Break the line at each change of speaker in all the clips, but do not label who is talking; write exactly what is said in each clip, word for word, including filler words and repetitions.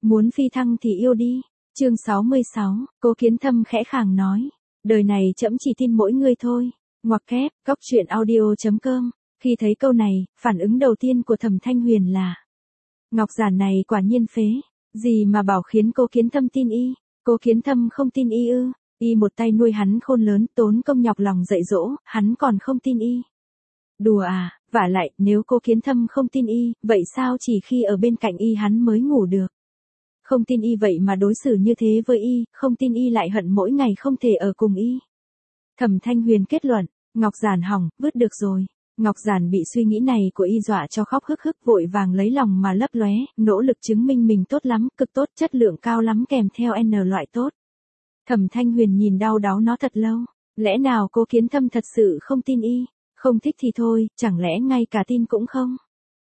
Muốn phi thăng thì yêu đi. Chương sáu mươi sáu, Cố Kiến Thâm khẽ khàng nói. Đời này trẫm chỉ tin mỗi ngươi thôi. Ngoặc kép, góc truyện audio chấm com. Khi thấy câu này, phản ứng đầu tiên của Thẩm Thanh Huyền là: Ngọc Giản này quả nhiên phế. Gì mà bảo khiến Cố Kiến Thâm tin y? Cố Kiến Thâm không tin y ư? Y một tay nuôi hắn khôn lớn, tốn công nhọc lòng dạy dỗ, hắn còn không tin y. Đùa à, vả lại, nếu Cố Kiến Thâm không tin y, vậy sao chỉ khi ở bên cạnh y hắn mới ngủ được? Không tin y vậy mà đối xử như thế với y, không tin y lại hận mỗi ngày không thể ở cùng y. Thẩm Thanh Huyền kết luận, Ngọc Giản hỏng, vứt được rồi. Ngọc Giản bị suy nghĩ này của y dọa cho khóc hức hức, vội vàng lấy lòng mà lấp lóe, nỗ lực chứng minh mình tốt lắm, cực tốt, chất lượng cao lắm kèm theo N loại tốt. Thẩm Thanh Huyền nhìn đau đáu nó thật lâu, lẽ nào Cố Kiến Thâm thật sự không tin y? Không thích thì thôi, chẳng lẽ ngay cả tin cũng không?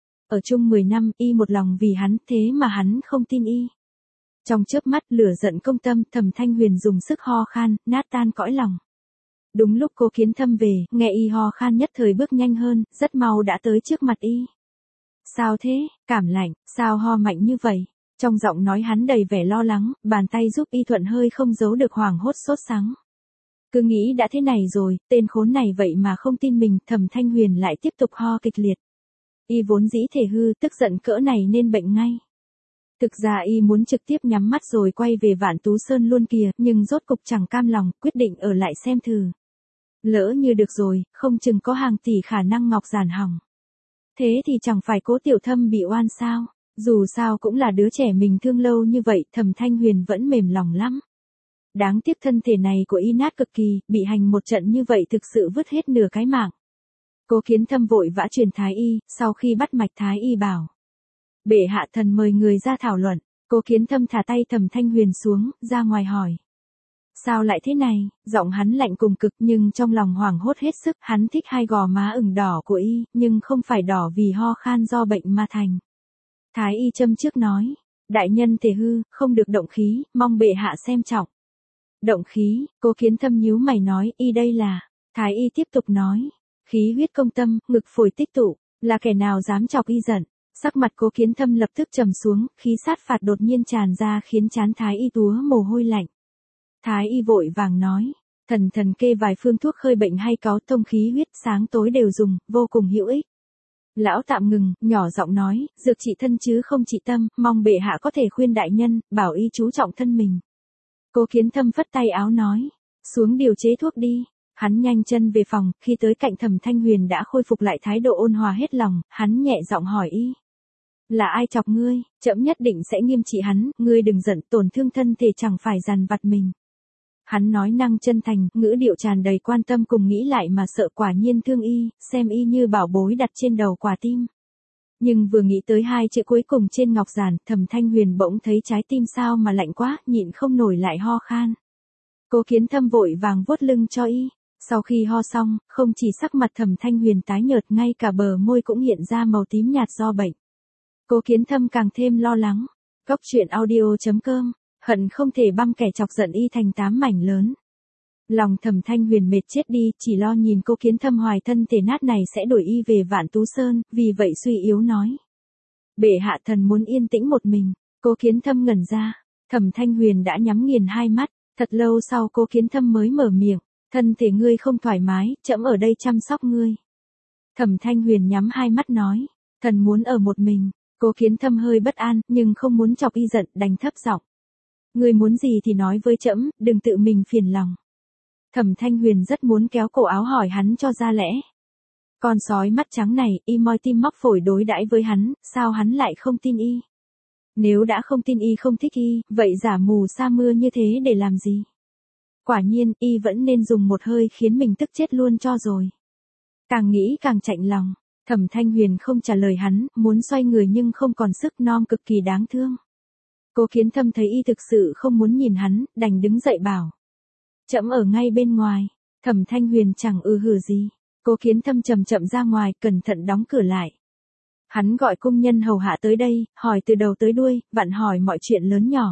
Ở chung mười năm, y một lòng vì hắn, thế mà hắn không tin y. Trong chớp mắt lửa giận công tâm, Thẩm Thanh Huyền dùng sức ho khan, nát tan cõi lòng. Đúng lúc Cố Kiến Thâm về, nghe y ho khan nhất thời bước nhanh hơn, rất mau đã tới trước mặt y. Sao thế, cảm lạnh, sao ho mạnh như vậy? Trong giọng nói hắn đầy vẻ lo lắng, bàn tay giúp y thuận hơi không giấu được hoảng hốt sốt sắng. Cứ nghĩ đã thế này rồi, tên khốn này vậy mà không tin mình, Thẩm Thanh Huyền lại tiếp tục ho kịch liệt. Y vốn dĩ thể hư, tức giận cỡ này nên bệnh ngay. Thực ra y muốn trực tiếp nhắm mắt rồi quay về Vạn Tú Sơn luôn kìa, nhưng rốt cục chẳng cam lòng, quyết định ở lại xem thử. Lỡ như được rồi, không chừng có hàng tỷ khả năng Ngọc Giản hỏng. Thế thì chẳng phải Cố Tiểu Thâm bị oan sao? Dù sao cũng là đứa trẻ mình thương lâu như vậy, Thẩm Thanh Huyền vẫn mềm lòng lắm. Đáng tiếc thân thể này của y nát cực kỳ, bị hành một trận như vậy thực sự vứt hết nửa cái mạng. Cố Kiến Thâm vội vã truyền thái y, sau khi bắt mạch thái y bảo: Bệ hạ thần mời người ra thảo luận. Cố Kiến Thâm thả tay Thẩm Thanh Huyền xuống, ra ngoài hỏi: Sao lại thế này? Giọng hắn lạnh cùng cực nhưng trong lòng hoảng hốt hết sức, hắn thích hai gò má ửng đỏ của y, nhưng không phải đỏ vì ho khan do bệnh mà thành. Thái y châm trước nói: Đại nhân thể hư, không được động khí, mong bệ hạ xem trọng. Động khí, Cố Kiến Thâm nhíu mày nói, y đây là... Thái y tiếp tục nói: Khí huyết công tâm, ngực phổi tích tụ, là kẻ nào dám chọc y giận. Sắc mặt Cố Kiến Thâm lập tức trầm xuống, khí sát phạt đột nhiên tràn ra khiến trán thái y túa mồ hôi lạnh. Thái y vội vàng nói: Thần thần kê vài phương thuốc khơi bệnh hay cáo thông khí huyết, sáng tối đều dùng, vô cùng hữu ích. Lão tạm ngừng, nhỏ giọng nói: Dược trị thân chứ không trị tâm, mong bệ hạ có thể khuyên đại nhân, bảo y chú trọng thân mình. Cố Kiến Thâm phất tay áo nói: Xuống điều chế thuốc đi. Hắn nhanh chân về phòng, khi tới cạnh Thẩm Thanh Huyền đã khôi phục lại thái độ ôn hòa hết lòng, hắn nhẹ giọng hỏi y: Là ai chọc ngươi? Trẫm nhất định sẽ nghiêm trị hắn, ngươi đừng giận, tổn thương thân thể chẳng phải dằn vặt mình. Hắn nói năng chân thành, ngữ điệu tràn đầy quan tâm, cùng nghĩ lại mà sợ quả nhiên thương y, xem y như bảo bối đặt trên đầu quả tim. Nhưng vừa nghĩ tới hai chữ cuối cùng trên ngọc giản, Thẩm Thanh Huyền bỗng thấy trái tim sao mà lạnh quá, nhịn không nổi lại ho khan. Cố Kiến Thâm vội vàng vuốt lưng cho y. Sau khi ho xong, không chỉ sắc mặt Thẩm Thanh Huyền tái nhợt, ngay cả bờ môi cũng hiện ra màu tím nhạt do bệnh. Cố Kiến Thâm càng thêm lo lắng. Góc truyện audio chấm com, hận không thể băm kẻ chọc giận y thành tám mảnh lớn. Lòng Thẩm Thanh Huyền mệt chết đi, chỉ lo nhìn Cố Kiến Thâm hoài thân thể nát này sẽ đuổi y về Vạn Tú Sơn, vì vậy suy yếu nói: Bệ hạ thần muốn yên tĩnh một mình. Cố Kiến Thâm ngẩn ra, Thẩm Thanh Huyền đã nhắm nghiền hai mắt, thật lâu sau Cố Kiến Thâm mới mở miệng: Thân thể ngươi không thoải mái, trẫm ở đây chăm sóc ngươi. Thẩm Thanh Huyền nhắm hai mắt nói: Thần muốn ở một mình. Cố Kiến Thâm hơi bất an, nhưng không muốn chọc y giận, đành thấp giọng: Ngươi muốn gì thì nói với trẫm, đừng tự mình phiền lòng. Thẩm Thanh Huyền rất muốn kéo cổ áo hỏi hắn cho ra lẽ. Con sói mắt trắng này, y moi tim móc phổi đối đãi với hắn, sao hắn lại không tin y? Nếu đã không tin y không thích y, vậy giả mù sa mưa như thế để làm gì? Quả nhiên, y vẫn nên dùng một hơi khiến mình tức chết luôn cho rồi. Càng nghĩ càng chạnh lòng, Thẩm Thanh Huyền không trả lời hắn, muốn xoay người nhưng không còn sức, non cực kỳ đáng thương. Cố Kiến Thâm thấy y thực sự không muốn nhìn hắn, đành đứng dậy bảo: Trẫm ở ngay bên ngoài. Thẩm Thanh Huyền chẳng ư hử gì. Cố Kiến Thâm chậm chậm ra ngoài, cẩn thận đóng cửa lại. Hắn gọi công nhân hầu hạ tới đây, hỏi từ đầu tới đuôi, vặn hỏi mọi chuyện lớn nhỏ.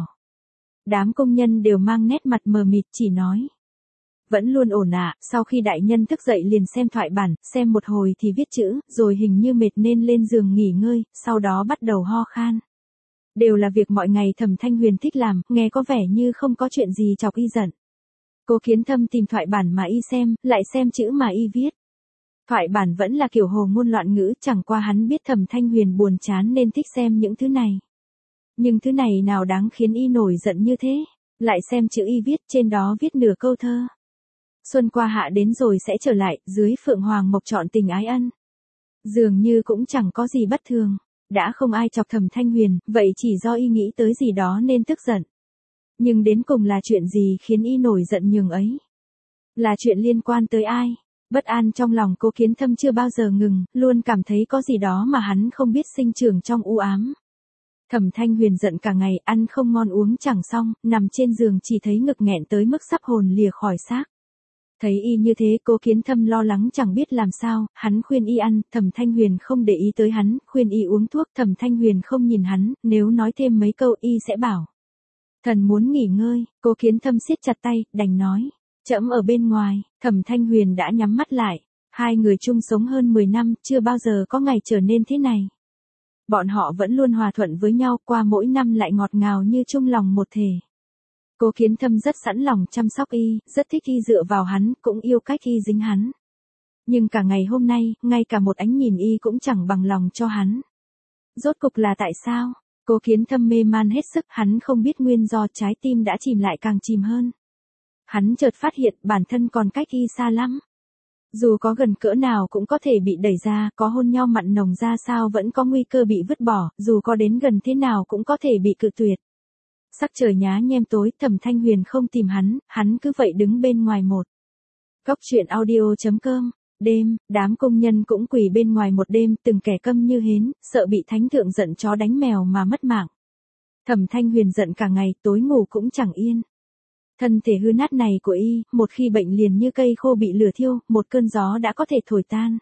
Đám công nhân đều mang nét mặt mờ mịt, chỉ nói: Vẫn luôn ổn ạ. Sau khi đại nhân thức dậy liền xem thoại bản, xem một hồi thì viết chữ, rồi hình như mệt nên lên giường nghỉ ngơi, sau đó bắt đầu ho khan. Đều là việc mọi ngày Thẩm Thanh Huyền thích làm, nghe có vẻ như không có chuyện gì chọc y giận. Cố Kiến Thâm tìm thoại bản mà y xem, lại xem chữ mà y viết. Thoại bản vẫn là kiểu hồ ngôn loạn ngữ, chẳng qua hắn biết Thẩm Thanh Huyền buồn chán nên thích xem những thứ này. Nhưng thứ này nào đáng khiến y nổi giận như thế, lại xem chữ y viết, trên đó viết nửa câu thơ. Xuân qua hạ đến rồi sẽ trở lại, dưới phượng hoàng mộc trọn tình ái ân. Dường như cũng chẳng có gì bất thường, đã không ai chọc Thẩm Thanh Huyền, vậy chỉ do y nghĩ tới gì đó nên tức giận. Nhưng đến cùng là chuyện gì khiến y nổi giận nhường ấy? Là chuyện liên quan tới ai? Bất an trong lòng Cố Kiến Thâm chưa bao giờ ngừng, luôn cảm thấy có gì đó mà hắn không biết sinh trưởng trong u ám. Thẩm Thanh Huyền giận cả ngày, ăn không ngon uống chẳng xong, nằm trên giường chỉ thấy ngực nghẹn tới mức sắp hồn lìa khỏi xác. Thấy y như thế, Cố Kiến Thâm lo lắng chẳng biết làm sao, hắn khuyên y ăn, Thẩm Thanh Huyền không để ý tới hắn, khuyên y uống thuốc, Thẩm Thanh Huyền không nhìn hắn, nếu nói thêm mấy câu y sẽ bảo. Thần muốn nghỉ ngơi, Cố Kiến Thâm siết chặt tay, đành nói. Trẫm ở bên ngoài, Thẩm Thanh Huyền đã nhắm mắt lại. Hai người chung sống hơn mười năm, chưa bao giờ có ngày trở nên thế này. Bọn họ vẫn luôn hòa thuận với nhau, qua mỗi năm lại ngọt ngào như chung lòng một thể. Cố Kiến Thâm rất sẵn lòng chăm sóc y, rất thích y dựa vào hắn, cũng yêu cách y dính hắn. Nhưng cả ngày hôm nay, ngay cả một ánh nhìn y cũng chẳng bằng lòng cho hắn. Rốt cục là tại sao? Cố Kiến Thâm mê man hết sức, hắn không biết nguyên do, trái tim đã chìm lại càng chìm hơn. Hắn chợt phát hiện bản thân còn cách y xa lắm. Dù có gần cỡ nào cũng có thể bị đẩy ra, có hôn nhau mặn nồng ra sao vẫn có nguy cơ bị vứt bỏ, dù có đến gần thế nào cũng có thể bị cự tuyệt. Sắc trời nhá nhem tối, Thẩm Thanh Huyền không tìm hắn, hắn cứ vậy đứng bên ngoài một. Góc truyện audio chấm com. Đêm, đám công nhân cũng quỳ bên ngoài một đêm, từng kẻ câm như hến, sợ bị thánh thượng giận chó đánh mèo mà mất mạng. Thẩm Thanh Huyền giận cả ngày, tối ngủ cũng chẳng yên. Thân thể hư nát này của y, một khi bệnh liền như cây khô bị lửa thiêu, một cơn gió đã có thể thổi tan.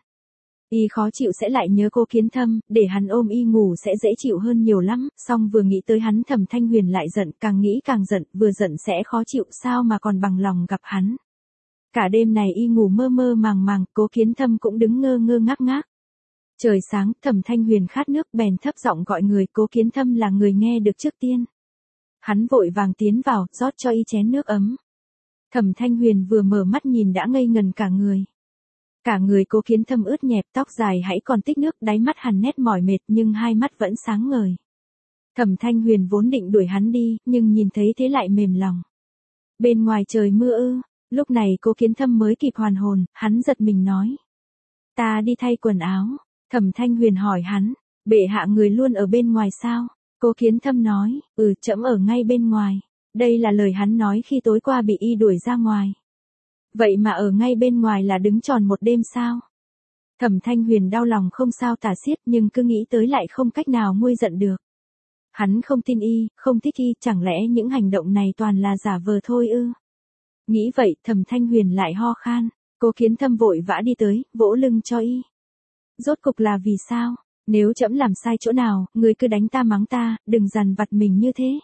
Y khó chịu sẽ lại nhớ Cố Kiến Thâm, để hắn ôm y ngủ sẽ dễ chịu hơn nhiều lắm, song vừa nghĩ tới hắn Thẩm Thanh Huyền lại giận, càng nghĩ càng giận, vừa giận sẽ khó chịu sao mà còn bằng lòng gặp hắn. Cả đêm này y ngủ mơ mơ màng màng, Cố Kiến Thâm cũng đứng ngơ ngơ ngác ngác. Trời sáng, Thẩm Thanh Huyền khát nước bèn thấp giọng gọi người, Cố Kiến Thâm là người nghe được trước tiên. Hắn vội vàng tiến vào, rót cho y chén nước ấm. Thẩm Thanh Huyền vừa mở mắt nhìn đã ngây ngần cả người. Cả người Cố Kiến Thâm ướt nhẹp, tóc dài hãy còn tích nước, đáy mắt hằn nét mỏi mệt nhưng hai mắt vẫn sáng ngời. Thẩm Thanh Huyền vốn định đuổi hắn đi, nhưng nhìn thấy thế lại mềm lòng. Bên ngoài trời mưa ư? Lúc này Cố Kiến Thâm mới kịp hoàn hồn, hắn giật mình nói. Ta đi thay quần áo. Thẩm Thanh Huyền hỏi hắn, bệ hạ người luôn ở bên ngoài sao? Cố Kiến Thâm nói, ừ, trẫm ở ngay bên ngoài. Đây là lời hắn nói khi tối qua bị y đuổi ra ngoài. Vậy mà ở ngay bên ngoài là đứng tròn một đêm sao? Thẩm Thanh Huyền đau lòng không sao tả xiết nhưng cứ nghĩ tới lại không cách nào nguôi giận được. Hắn không tin y, không thích y, chẳng lẽ những hành động này toàn là giả vờ thôi ư? Nghĩ vậy, Thẩm Thanh Huyền lại ho khan. Cố Kiến Thâm vội vã đi tới, vỗ lưng cho y. Rốt cục là vì sao? Nếu trẫm làm sai chỗ nào, người cứ đánh ta mắng ta, đừng dằn vặt mình như thế.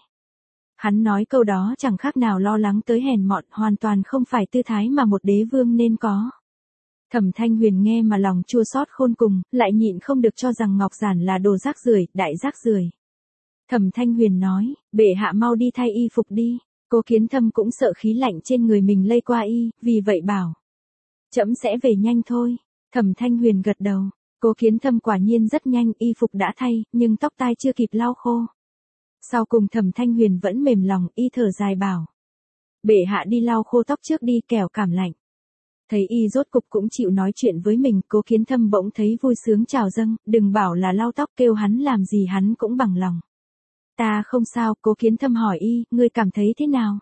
Hắn nói câu đó chẳng khác nào lo lắng tới hèn mọn, hoàn toàn không phải tư thái mà một đế vương nên có. Thẩm Thanh Huyền nghe mà lòng chua xót khôn cùng, lại nhịn không được cho rằng Ngọc Giản là đồ rác rưởi, đại rác rưởi. Thẩm Thanh Huyền nói, bệ hạ mau đi thay y phục đi. Cố Kiến Thâm cũng sợ khí lạnh trên người mình lây qua y, vì vậy bảo. Trẫm sẽ về nhanh thôi. Thẩm Thanh Huyền gật đầu. Cố Kiến Thâm quả nhiên rất nhanh, y phục đã thay, nhưng tóc tai chưa kịp lau khô. Sau cùng Thẩm Thanh Huyền vẫn mềm lòng, y thở dài bảo. Bệ hạ đi lau khô tóc trước đi, kẻo cảm lạnh. Thấy y rốt cục cũng chịu nói chuyện với mình, Cố Kiến Thâm bỗng thấy vui sướng trào dâng, đừng bảo là lau tóc, kêu hắn làm gì hắn cũng bằng lòng. Ta không sao, Cố Kiến Thâm hỏi y, ngươi cảm thấy thế nào?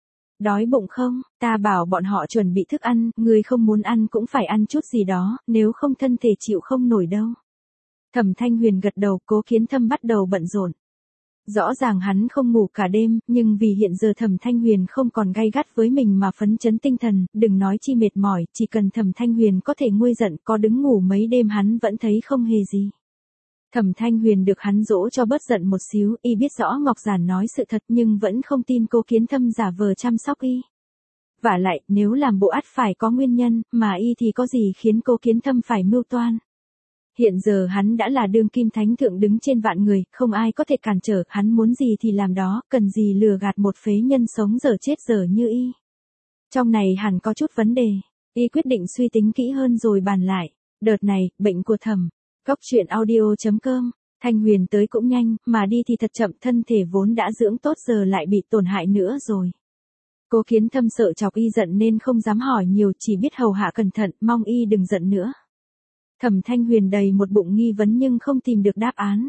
Đói bụng không? Ta bảo bọn họ chuẩn bị thức ăn, ngươi không muốn ăn cũng phải ăn chút gì đó, nếu không thân thể chịu không nổi đâu. Thẩm Thanh Huyền gật đầu, Cố Kiến Thâm bắt đầu bận rộn. Rõ ràng hắn không ngủ cả đêm, nhưng vì hiện giờ Thẩm Thanh Huyền không còn gay gắt với mình mà phấn chấn tinh thần, đừng nói chi mệt mỏi, chỉ cần Thẩm Thanh Huyền có thể nguôi giận, có đứng ngủ mấy đêm hắn vẫn thấy không hề gì. Thẩm Thanh Huyền được hắn dỗ cho bớt giận một xíu, y biết rõ Ngọc Giản nói sự thật nhưng vẫn không tin Cố Kiến Thâm giả vờ chăm sóc y. Vả lại, nếu làm bộ ắt phải có nguyên nhân, mà y thì có gì khiến Cố Kiến Thâm phải mưu toan. Hiện giờ hắn đã là đương kim thánh thượng đứng trên vạn người, không ai có thể cản trở, hắn muốn gì thì làm đó, cần gì lừa gạt một phế nhân sống dở chết dở như y. Trong này hẳn có chút vấn đề, y quyết định suy tính kỹ hơn rồi bàn lại. Đợt này, bệnh của Thẩm. Góc truyện audio chấm com, Thanh Huyền tới cũng nhanh, mà đi thì thật chậm, thân thể vốn đã dưỡng tốt giờ lại bị tổn hại nữa rồi. Cố Kiến Thâm sợ chọc y giận nên không dám hỏi nhiều, chỉ biết hầu hạ cẩn thận, mong y đừng giận nữa. Thẩm Thanh Huyền đầy một bụng nghi vấn nhưng không tìm được đáp án.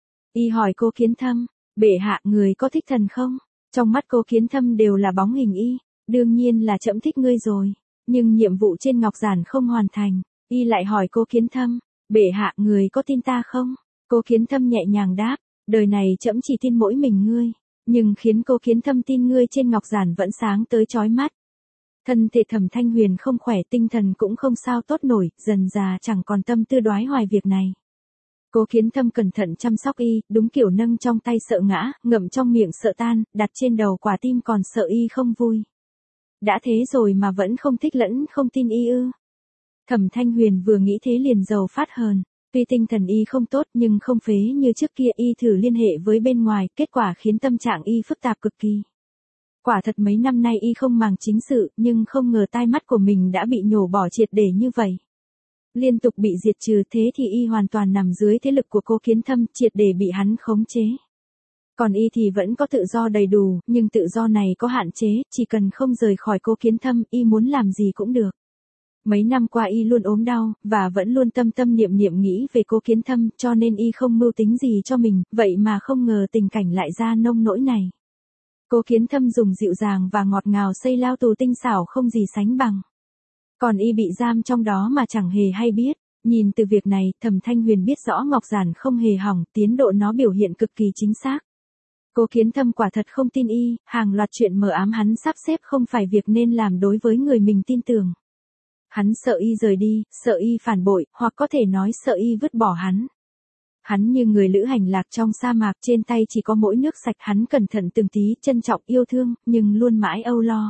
Y hỏi Cố Kiến Thâm, bệ hạ người có thích thần không? Trong mắt Cố Kiến Thâm đều là bóng hình y, đương nhiên là trẫm thích ngươi rồi, nhưng nhiệm vụ trên ngọc giản không hoàn thành. Y lại hỏi Cố Kiến Thâm, bệ hạ người có tin ta không? Cố Kiến Thâm nhẹ nhàng đáp, đời này trẫm chỉ tin mỗi mình ngươi, nhưng khiến Cố Kiến Thâm tin ngươi trên ngọc giản vẫn sáng tới chói mắt. Thân thể Thẩm Thanh Huyền không khỏe, tinh thần cũng không sao tốt nổi, dần già chẳng còn tâm tư đoái hoài việc này. Cố Kiến Thâm cẩn thận chăm sóc y, đúng kiểu nâng trong tay sợ ngã, ngậm trong miệng sợ tan, đặt trên đầu quả tim còn sợ y không vui. Đã thế rồi mà vẫn không thích lẫn không tin y ư? Thẩm Thanh Huyền vừa nghĩ thế liền giàu phát hờn, tuy tinh thần y không tốt nhưng không phế như trước kia, y thử liên hệ với bên ngoài, kết quả khiến tâm trạng y phức tạp cực kỳ. Quả thật mấy năm nay y không màng chính sự, nhưng không ngờ tai mắt của mình đã bị nhổ bỏ triệt để như vậy. Liên tục bị diệt trừ, thế thì y hoàn toàn nằm dưới thế lực của Cố Kiến Thâm, triệt để bị hắn khống chế. Còn y thì vẫn có tự do đầy đủ, nhưng tự do này có hạn chế, chỉ cần không rời khỏi Cố Kiến Thâm, y muốn làm gì cũng được. Mấy năm qua y luôn ốm đau, và vẫn luôn tâm tâm niệm niệm nghĩ về Cố Kiến Thâm, cho nên y không mưu tính gì cho mình, vậy mà không ngờ tình cảnh lại ra nông nỗi này. Cố Kiến Thâm dùng dịu dàng và ngọt ngào xây lao tù tinh xảo không gì sánh bằng. Còn y bị giam trong đó mà chẳng hề hay biết. Nhìn từ việc này, Thẩm Thanh Huyền biết rõ ngọc giản không hề hỏng, tiến độ nó biểu hiện cực kỳ chính xác. Cố Kiến Thâm quả thật không tin y, hàng loạt chuyện mờ ám hắn sắp xếp không phải việc nên làm đối với người mình tin tưởng. Hắn sợ y rời đi, sợ y phản bội, hoặc có thể nói sợ y vứt bỏ hắn. Hắn như người lữ hành lạc trong sa mạc, trên tay chỉ có mỗi nước sạch, hắn cẩn thận từng tí, trân trọng yêu thương, nhưng luôn mãi âu lo.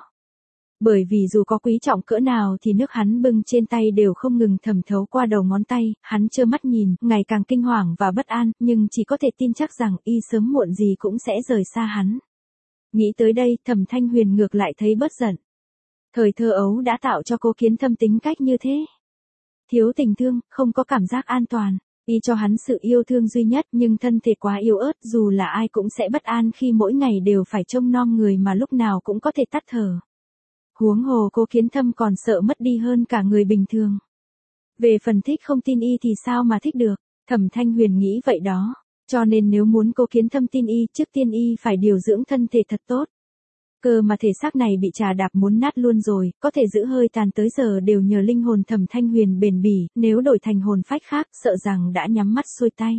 Bởi vì dù có quý trọng cỡ nào thì nước hắn bưng trên tay đều không ngừng thẩm thấu qua đầu ngón tay, hắn trơ mắt nhìn, ngày càng kinh hoàng và bất an, nhưng chỉ có thể tin chắc rằng y sớm muộn gì cũng sẽ rời xa hắn. Nghĩ tới đây, Thẩm Thanh Huyền ngược lại thấy bớt giận. Thời thơ ấu đã tạo cho Cố Kiến Thâm tính cách như thế. Thiếu tình thương, không có cảm giác an toàn. Y cho hắn sự yêu thương duy nhất, nhưng thân thể quá yếu ớt, dù là ai cũng sẽ bất an khi mỗi ngày đều phải trông nom người mà lúc nào cũng có thể tắt thở. Huống hồ Cố Kiến Thâm còn sợ mất đi hơn cả người bình thường. Về phần thích không tin y thì sao mà thích được, Thẩm Thanh Huyền nghĩ vậy đó. Cho nên nếu muốn Cố Kiến Thâm tin y, trước tiên y phải điều dưỡng thân thể thật tốt. Cơ mà thể xác này bị trà đạp muốn nát luôn rồi, có thể giữ hơi tàn tới giờ đều nhờ linh hồn Thẩm Thanh Huyền bền bỉ, nếu đổi thành hồn phách khác, sợ rằng đã nhắm mắt xuôi tay.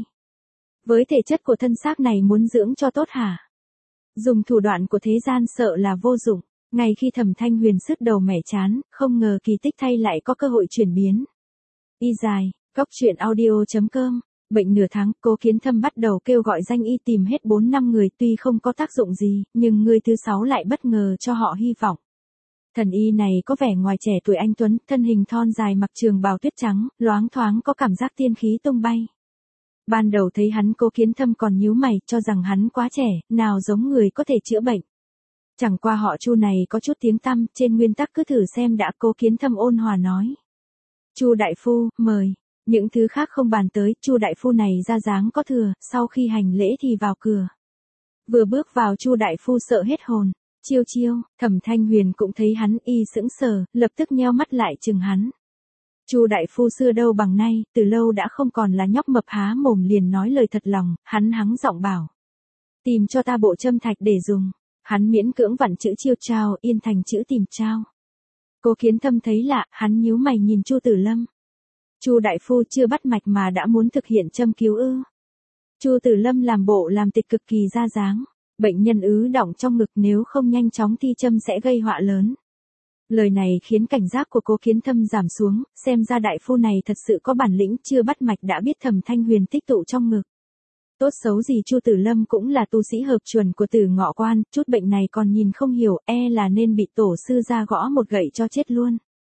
Với thể chất của thân xác này muốn dưỡng cho tốt hả? Dùng thủ đoạn của thế gian sợ là vô dụng. Ngay khi Thẩm Thanh Huyền sứt đầu mẻ chán, không ngờ kỳ tích thay lại có cơ hội chuyển biến. Y dài, góc truyện audio chấm com. Bệnh nửa tháng, Cố Kiến Thâm bắt đầu kêu gọi danh y tìm hết bốn năm người, tuy không có tác dụng gì, nhưng người thứ sáu lại bất ngờ cho họ hy vọng. Thần y này có vẻ ngoài trẻ tuổi anh tuấn, thân hình thon dài, mặc trường bào tuyết trắng, loáng thoáng có cảm giác tiên khí tung bay. Ban đầu thấy hắn, Cố Kiến Thâm còn nhíu mày, cho rằng hắn quá trẻ, nào giống người có thể chữa bệnh. Chẳng qua họ Chu này có chút tiếng tăm, trên nguyên tắc cứ thử xem đã, Cố Kiến Thâm ôn hòa nói. Chu đại phu, mời. Những thứ khác không bàn tới, Chu đại phu này ra dáng có thừa, sau khi hành lễ thì vào cửa. Vừa bước vào Chu đại phu sợ hết hồn. Chiêu chiêu, Thẩm Thanh Huyền cũng thấy hắn, y sững sờ, lập tức nheo mắt lại chừng hắn. Chu đại phu xưa đâu bằng nay, từ lâu đã không còn là nhóc mập há mồm liền nói lời thật lòng, hắn hắng giọng bảo. Tìm cho ta bộ châm thạch để dùng. Hắn miễn cưỡng vặn chữ chiêu trao, yên thành chữ tìm trao. Cố Kiến Thâm thấy lạ, hắn nhíu mày nhìn Chu Tử Lâm. Chu đại phu chưa bắt mạch mà đã muốn thực hiện châm cứu ư? Chu Tử Lâm làm bộ làm tịch cực kỳ ra dáng. Bệnh nhân ứ đọng trong ngực, nếu không nhanh chóng thi châm sẽ gây họa lớn. Lời này khiến cảnh giác của Cố Kiến Thâm giảm xuống, xem ra đại phu này thật sự có bản lĩnh, chưa bắt mạch đã biết Thẩm Thanh Huyền tích tụ trong ngực. Tốt xấu gì Chu Tử Lâm cũng là tu sĩ hợp chuẩn của Tử Ngọ Quan, chút bệnh này còn nhìn không hiểu, e là nên bị tổ sư ra gõ một gậy cho chết luôn.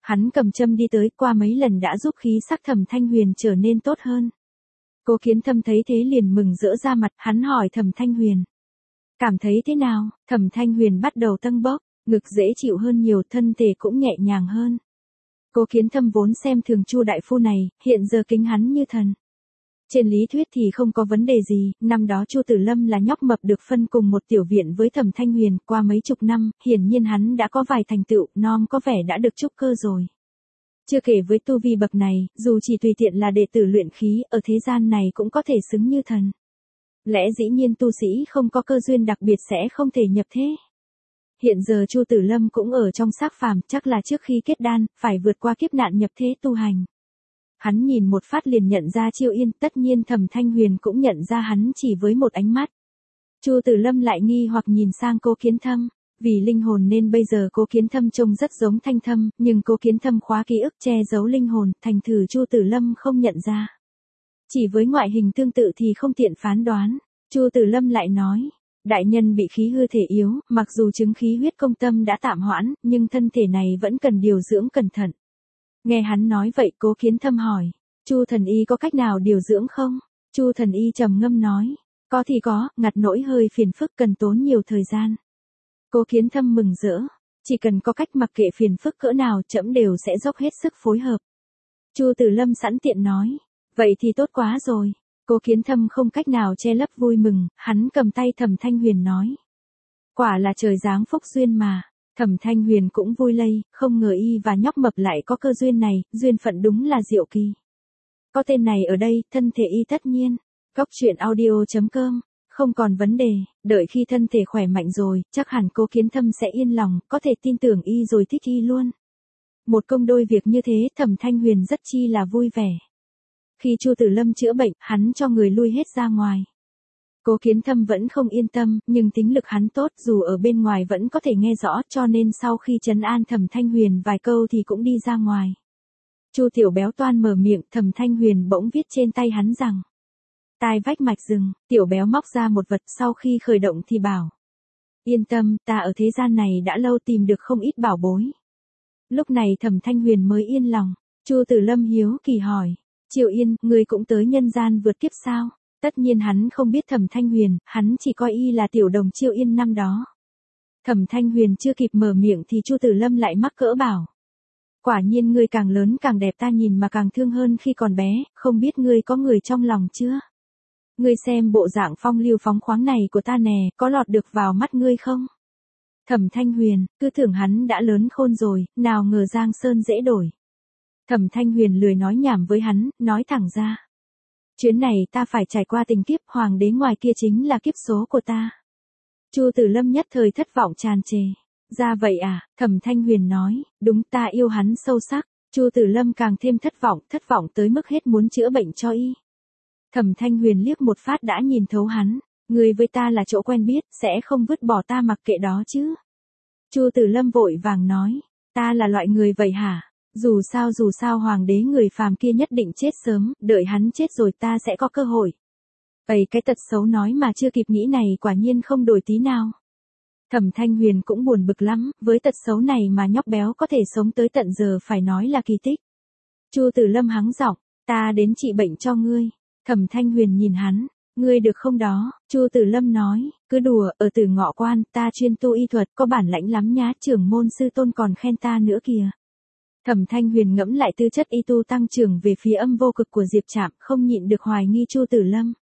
Hắn cầm châm đi tới, qua mấy lần đã giúp khí sắc Thẩm Thanh Huyền trở nên tốt hơn. Cố Kiến Thâm thấy thế liền mừng rỡ ra mặt, hắn hỏi Thẩm Thanh Huyền. Cảm thấy thế nào? Thẩm Thanh Huyền bắt đầu tăng bốc, ngực dễ chịu hơn nhiều, thân thể cũng nhẹ nhàng hơn. Cố Kiến Thâm vốn xem thường Chu đại phu này, hiện giờ kính hắn như thần. Trên lý thuyết thì không có vấn đề gì, năm đó Chu Tử Lâm là nhóc mập được phân cùng một tiểu viện với Thẩm Thanh Huyền, qua mấy chục năm, hiển nhiên hắn đã có vài thành tựu, non có vẻ đã được trúc cơ rồi. Chưa kể với tu vi bậc này, dù chỉ tùy tiện là đệ tử luyện khí, ở thế gian này cũng có thể xứng như thần. Lẽ dĩ nhiên tu sĩ không có cơ duyên đặc biệt sẽ không thể nhập thế. Hiện giờ Chu Tử Lâm cũng ở trong xác phàm, chắc là trước khi kết đan, phải vượt qua kiếp nạn nhập thế tu hành. Hắn nhìn một phát liền nhận ra Chiêu Yên, tất nhiên Thẩm Thanh Huyền cũng nhận ra hắn chỉ với một ánh mắt. Chu Tử Lâm lại nghi hoặc nhìn sang Cố Kiến Thâm, vì linh hồn nên bây giờ Cố Kiến Thâm trông rất giống Thanh Thâm, nhưng Cố Kiến Thâm khóa ký ức che giấu linh hồn, thành thử Chu Tử Lâm không nhận ra. Chỉ với ngoại hình tương tự thì không tiện phán đoán. Chu Tử Lâm lại nói, đại nhân bị khí hư thể yếu, mặc dù chứng khí huyết công tâm đã tạm hoãn, nhưng thân thể này vẫn cần điều dưỡng cẩn thận. Nghe hắn nói vậy, Cố Kiến Thâm hỏi, Chu thần y có cách nào điều dưỡng không? Chu thần y trầm ngâm nói, có thì có, ngặt nỗi hơi phiền phức cần tốn nhiều thời gian. Cố Kiến Thâm mừng rỡ, chỉ cần có cách mặc kệ phiền phức cỡ nào trẫm đều sẽ dốc hết sức phối hợp. Chu Tử Lâm sẵn tiện nói, vậy thì tốt quá rồi. Cố Kiến Thâm không cách nào che lấp vui mừng, hắn cầm tay Thẩm Thanh Huyền nói. Quả là trời giáng phúc duyên mà. Thẩm Thanh Huyền cũng vui lây, không ngờ y và nhóc mập lại có cơ duyên này, duyên phận đúng là diệu kỳ. Có tên này ở đây, thân thể y tất nhiên. Góc truyện audio chấm com, không còn vấn đề, đợi khi thân thể khỏe mạnh rồi, chắc hẳn Cố Kiến Thâm sẽ yên lòng, có thể tin tưởng y rồi thích y luôn. Một công đôi việc như thế, Thẩm Thanh Huyền rất chi là vui vẻ. Khi Chu Tử Lâm chữa bệnh, hắn cho người lui hết ra ngoài. Cố Kiến Thâm vẫn không yên tâm, nhưng tính lực hắn tốt, dù ở bên ngoài vẫn có thể nghe rõ, cho nên sau khi trấn an Thẩm Thanh Huyền vài câu thì cũng đi ra ngoài. Chu Tiểu Béo toan mở miệng, Thẩm Thanh Huyền bỗng viết trên tay hắn rằng: Tai vách mạch rừng. Tiểu Béo móc ra một vật, sau khi khởi động thì bảo: Yên tâm, ta ở thế gian này đã lâu tìm được không ít bảo bối. Lúc này Thẩm Thanh Huyền mới yên lòng. Chu Tử Lâm hiếu kỳ hỏi: Triệu Yên, ngươi cũng tới nhân gian vượt kiếp sao? Tất nhiên hắn không biết Thẩm Thanh Huyền, hắn chỉ coi y là tiểu đồng Triệu Yên năm đó. Thẩm Thanh Huyền chưa kịp mở miệng thì Chu Tử Lâm lại mắc cỡ bảo: Quả nhiên ngươi càng lớn càng đẹp, ta nhìn mà càng thương hơn khi còn bé, không biết ngươi có người trong lòng chưa? Ngươi xem bộ dạng phong lưu phóng khoáng này của ta nè, có lọt được vào mắt ngươi không? Thẩm Thanh Huyền, cứ tưởng hắn đã lớn khôn rồi, nào ngờ Giang Sơn dễ đổi. Thẩm Thanh Huyền lười nói nhảm với hắn, nói thẳng ra. Chuyến này ta phải trải qua tình kiếp, hoàng đế ngoài kia chính là kiếp số của ta. Chu Tử Lâm nhất thời thất vọng tràn trề. Ra vậy à? Thẩm Thanh Huyền nói, đúng, ta yêu hắn sâu sắc. Chu Tử Lâm càng thêm thất vọng, thất vọng tới mức hết muốn chữa bệnh cho y. Thẩm Thanh Huyền liếc một phát đã nhìn thấu hắn, người với ta là chỗ quen biết, sẽ không vứt bỏ ta mặc kệ đó chứ. Chu Tử Lâm vội vàng nói, ta là loại người vậy hả? Dù sao dù sao hoàng đế người phàm kia nhất định chết sớm, đợi hắn chết rồi ta sẽ có cơ hội. Vậy cái tật xấu nói mà chưa kịp nghĩ này quả nhiên không đổi tí nào. Thẩm Thanh Huyền cũng buồn bực lắm, với tật xấu này mà nhóc béo có thể sống tới tận giờ phải nói là kỳ tích. Chu Tử Lâm hắng giọng, ta đến trị bệnh cho ngươi. Thẩm Thanh Huyền nhìn hắn, ngươi được không đó? Chu Tử Lâm nói, cứ đùa, ở Tử Ngọ Quan, ta chuyên tu y thuật, có bản lãnh lắm nhá, trưởng môn sư tôn còn khen ta nữa kìa. Thẩm Thanh Huyền ngẫm lại tư chất y tu tăng trưởng về phía âm vô cực của Diệp Trạm, không nhịn được hoài nghi Chu Tử Lâm.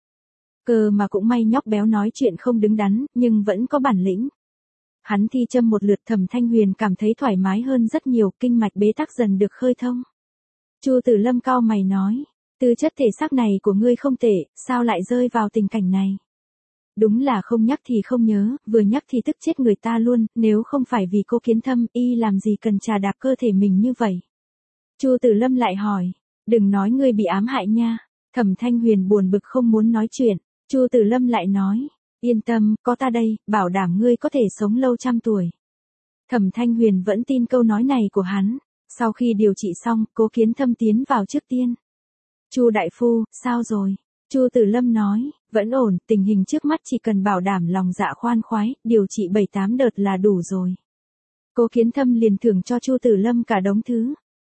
Cơ mà cũng may nhóc béo nói chuyện không đứng đắn, nhưng vẫn có bản lĩnh. Hắn thi châm một lượt, Thẩm Thanh Huyền cảm thấy thoải mái hơn rất nhiều, kinh mạch bế tắc dần được khơi thông. Chu Tử Lâm cau mày nói, tư chất thể xác này của ngươi không tệ, sao lại rơi vào tình cảnh này? Đúng là không nhắc thì không nhớ, vừa nhắc thì tức chết người ta luôn, nếu không phải vì Cố Kiến Thâm, y làm gì cần trà đạp cơ thể mình như vậy? Chu Tử Lâm lại hỏi, đừng nói ngươi bị ám hại nha. Thẩm Thanh Huyền buồn bực không muốn nói chuyện. Chu Tử Lâm lại nói, yên tâm, có ta đây, bảo đảm ngươi có thể sống lâu trăm tuổi. Thẩm Thanh Huyền vẫn tin câu nói này của hắn. Sau khi điều trị xong, Cố Kiến Thâm tiến vào trước tiên. Chu đại phu, sao rồi? Chu Tử Lâm nói, vẫn ổn, tình hình trước mắt chỉ cần bảo đảm lòng dạ khoan khoái, điều trị bảy tám đợt là đủ rồi. Cố Kiến Thâm liền thưởng cho Chu Tử Lâm cả đống thứ.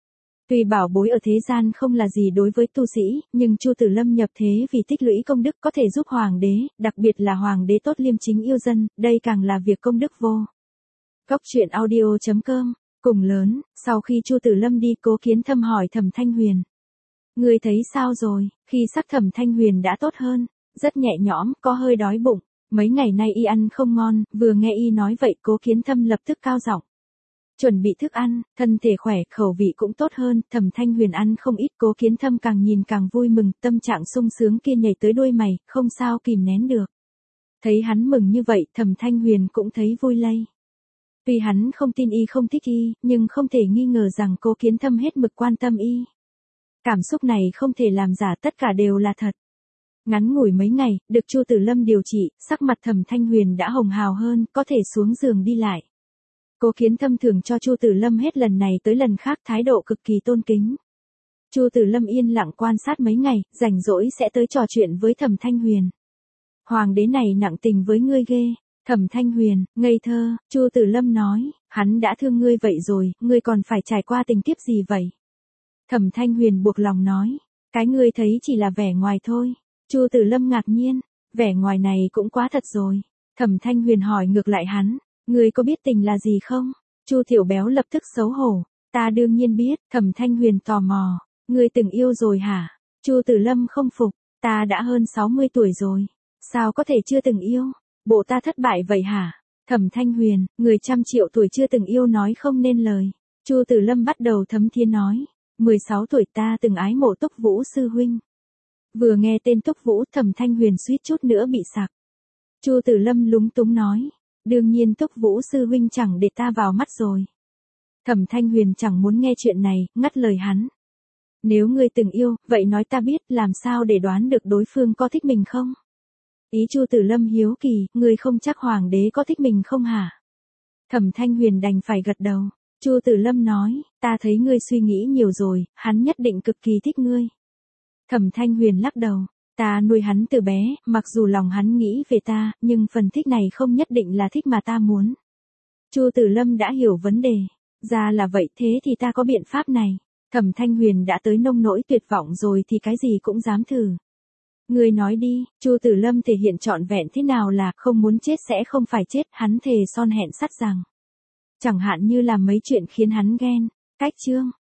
Tuy bảo bối ở thế gian không là gì đối với tu sĩ, nhưng Chu Tử Lâm nhập thế vì tích lũy công đức có thể giúp hoàng đế, đặc biệt là hoàng đế tốt liêm chính yêu dân, đây càng là việc công đức vô. Góc truyện audio chấm com, cùng lớn, sau khi Chu Tử Lâm đi, Cố Kiến Thâm hỏi Thẩm Thanh Huyền. Ngươi thấy sao rồi? Khi sắc Thẩm Thanh Huyền đã tốt hơn, rất nhẹ nhõm, có hơi đói bụng, mấy ngày nay y ăn không ngon, vừa nghe y nói vậy Cố Kiến Thâm lập tức cao giọng. Chuẩn bị thức ăn, thân thể khỏe, khẩu vị cũng tốt hơn, Thẩm Thanh Huyền ăn không ít, Cố Kiến Thâm càng nhìn càng vui mừng, tâm trạng sung sướng kia nhảy tới đôi mày, không sao kìm nén được. Thấy hắn mừng như vậy, Thẩm Thanh Huyền cũng thấy vui lây. Tuy hắn không tin y không thích y, nhưng không thể nghi ngờ rằng Cố Kiến Thâm hết mực quan tâm y. Cảm xúc này không thể làm giả, tất cả đều là thật. Ngắn ngủi mấy ngày, được Chu Tử Lâm điều trị, sắc mặt Thẩm Thanh Huyền đã hồng hào hơn, có thể xuống giường đi lại. Cố Kiến Thâm thường cho Chu Tử Lâm hết lần này tới lần khác thái độ cực kỳ tôn kính. Chu Tử Lâm yên lặng quan sát mấy ngày, rảnh rỗi sẽ tới trò chuyện với Thẩm Thanh Huyền. Hoàng đế này nặng tình với ngươi ghê. Thẩm Thanh Huyền, ngây thơ, Chu Tử Lâm nói, hắn đã thương ngươi vậy rồi, ngươi còn phải trải qua tình kiếp gì vậy? Thẩm Thanh Huyền buộc lòng nói, cái ngươi thấy chỉ là vẻ ngoài thôi. Chu Tử Lâm ngạc nhiên, vẻ ngoài này cũng quá thật rồi. Thẩm Thanh Huyền hỏi ngược lại hắn, ngươi có biết tình là gì không? Chu Tiểu Béo lập tức xấu hổ, ta đương nhiên biết. Thẩm Thanh Huyền tò mò, ngươi từng yêu rồi hả? Chu Tử Lâm không phục, ta đã hơn sáu mươi tuổi rồi, sao có thể chưa từng yêu? Bộ ta thất bại vậy hả? Thẩm Thanh Huyền, người trăm triệu tuổi chưa từng yêu nói không nên lời. Chu Tử Lâm bắt đầu thấm thía nói, mười sáu tuổi ta từng ái mộ Túc Vũ sư huynh. Vừa nghe tên Túc Vũ, Thẩm Thanh Huyền suýt chút nữa bị sặc. Chu Tử Lâm lúng túng nói, đương nhiên Túc Vũ sư huynh chẳng để ta vào mắt rồi. Thẩm Thanh Huyền chẳng muốn nghe chuyện này, ngắt lời hắn. Nếu ngươi từng yêu, vậy nói ta biết, làm sao để đoán được đối phương có thích mình không? Ý Chu Tử Lâm hiếu kỳ, ngươi không chắc hoàng đế có thích mình không hả? Thẩm Thanh Huyền đành phải gật đầu. Chu Tử Lâm nói, ta thấy ngươi suy nghĩ nhiều rồi, hắn nhất định cực kỳ thích ngươi. Thẩm Thanh Huyền lắc đầu, ta nuôi hắn từ bé, mặc dù lòng hắn nghĩ về ta, nhưng phần thích này không nhất định là thích mà ta muốn. Chu Tử Lâm đã hiểu vấn đề. Ra là vậy, thế thì ta có biện pháp này. Thẩm Thanh Huyền đã tới nông nỗi tuyệt vọng rồi thì cái gì cũng dám thử. Ngươi nói đi. Chu Tử Lâm thể hiện trọn vẹn thế nào là không muốn chết sẽ không phải chết, hắn thề son hẹn sắt rằng. Chẳng hạn như làm mấy chuyện khiến hắn ghen. Cách chương.